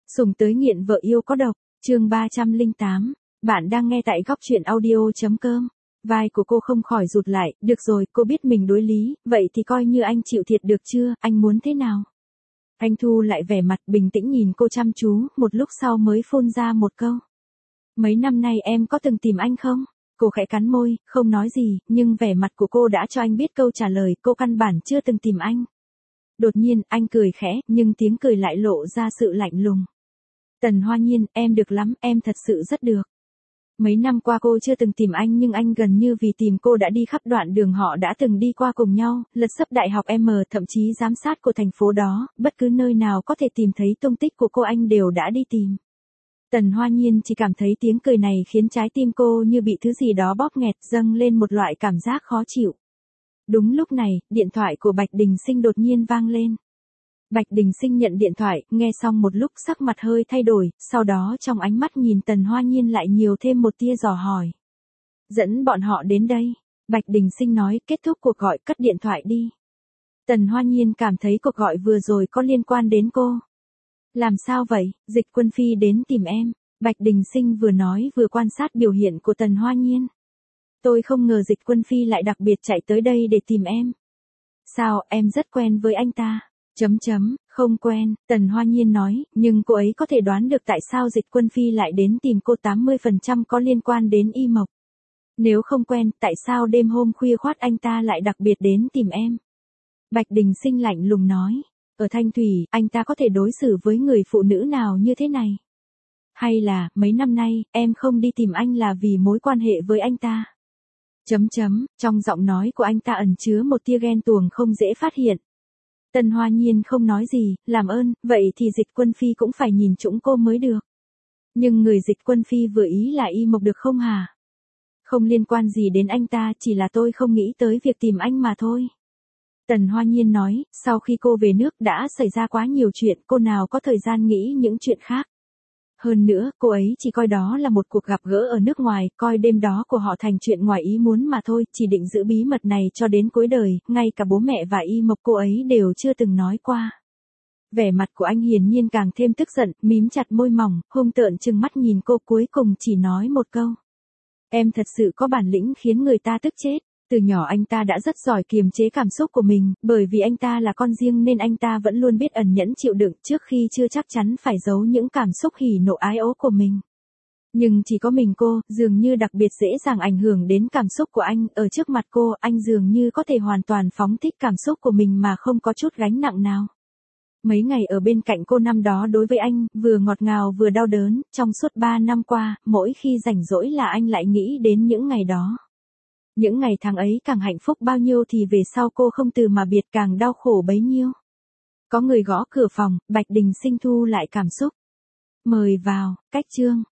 Sùng tới nghiện vợ yêu có độc, chương 308. Bạn đang nghe tại góc truyện audio.com. Vai của cô không khỏi rụt lại, được rồi, cô biết mình đối lý, vậy thì coi như anh chịu thiệt được chưa, anh muốn thế nào? Anh thu lại vẻ mặt bình tĩnh nhìn cô chăm chú, một lúc sau mới phun ra một câu. Mấy năm nay em có từng tìm anh không? Cô khẽ cắn môi, không nói gì, nhưng vẻ mặt của cô đã cho anh biết câu trả lời, cô căn bản chưa từng tìm anh. Đột nhiên, anh cười khẽ, nhưng tiếng cười lại lộ ra sự lạnh lùng. Tần Hoa Nhiên, em được lắm, em thật sự rất được. Mấy năm qua cô chưa từng tìm anh nhưng anh gần như vì tìm cô đã đi khắp đoạn đường họ đã từng đi qua cùng nhau, lật sấp đại học M thậm chí giám sát của thành phố đó, bất cứ nơi nào có thể tìm thấy tung tích của cô anh đều đã đi tìm. Tần Hoa Nhiên chỉ cảm thấy tiếng cười này khiến trái tim cô như bị thứ gì đó bóp nghẹt dâng lên một loại cảm giác khó chịu. Đúng lúc này, điện thoại của Bạch Đình Sinh đột nhiên vang lên. Bạch Đình Sinh nhận điện thoại, nghe xong một lúc sắc mặt hơi thay đổi, sau đó trong ánh mắt nhìn Tần Hoa Nhiên lại nhiều thêm một tia dò hỏi. Dẫn bọn họ đến đây. Bạch Đình Sinh nói, kết thúc cuộc gọi, cất điện thoại đi. Tần Hoa Nhiên cảm thấy cuộc gọi vừa rồi có liên quan đến cô. Làm sao vậy, Dịch Quân Phi đến tìm em. Bạch Đình Sinh vừa nói vừa quan sát biểu hiện của Tần Hoa Nhiên. Tôi không ngờ Dịch Quân Phi lại đặc biệt chạy tới đây để tìm em. Sao, em rất quen với anh ta? Không quen, Tần Hoa Nhiên nói, nhưng cô ấy có thể đoán được tại sao Dịch Quân Phi lại đến tìm cô 80% có liên quan đến Y Mộc. Nếu không quen, tại sao đêm hôm khuya khoắt anh ta lại đặc biệt đến tìm em? Bạch Đình Sinh lạnh lùng nói, ở Thanh Thủy, anh ta có thể đối xử với người phụ nữ nào như thế này? Hay là, mấy năm nay, em không đi tìm anh là vì mối quan hệ với anh ta? Trong giọng nói của anh ta ẩn chứa một tia ghen tuông không dễ phát hiện. Tần Hoa Nhiên không nói gì, làm ơn, vậy thì Dịch Quân Phi cũng phải nhìn trũng cô mới được. Nhưng người Dịch Quân Phi vừa ý là Y Mộc được không hả? Không liên quan gì đến anh ta, chỉ là tôi không nghĩ tới việc tìm anh mà thôi. Tần Hoa Nhiên nói, sau khi cô về nước đã xảy ra quá nhiều chuyện, cô nào có thời gian nghĩ những chuyện khác. Hơn nữa, cô ấy chỉ coi đó là một cuộc gặp gỡ ở nước ngoài, coi đêm đó của họ thành chuyện ngoài ý muốn mà thôi, chỉ định giữ bí mật này cho đến cuối đời, ngay cả bố mẹ và Y Mộc cô ấy đều chưa từng nói qua. Vẻ mặt của anh hiển nhiên càng thêm tức giận, mím chặt môi mỏng, hung tợn trừng mắt nhìn cô cuối cùng chỉ nói một câu. Em thật sự có bản lĩnh khiến người ta tức chết. Từ nhỏ anh ta đã rất giỏi kiềm chế cảm xúc của mình, bởi vì anh ta là con riêng nên anh ta vẫn luôn biết ẩn nhẫn chịu đựng trước khi chưa chắc chắn phải giấu những cảm xúc hỉ nộ ái ố của mình. Nhưng chỉ có mình cô, dường như đặc biệt dễ dàng ảnh hưởng đến cảm xúc của anh, ở trước mặt cô, anh dường như có thể hoàn toàn phóng thích cảm xúc của mình mà không có chút gánh nặng nào. Mấy ngày ở bên cạnh cô năm đó đối với anh, vừa ngọt ngào vừa đau đớn, trong suốt 3 năm qua, mỗi khi rảnh rỗi là anh lại nghĩ đến những ngày đó. Những ngày tháng ấy càng hạnh phúc bao nhiêu thì về sau cô không từ mà biệt càng đau khổ bấy nhiêu. Có người gõ cửa phòng, Bạch Đình Sinh thu lại cảm xúc. Mời vào, cách chương.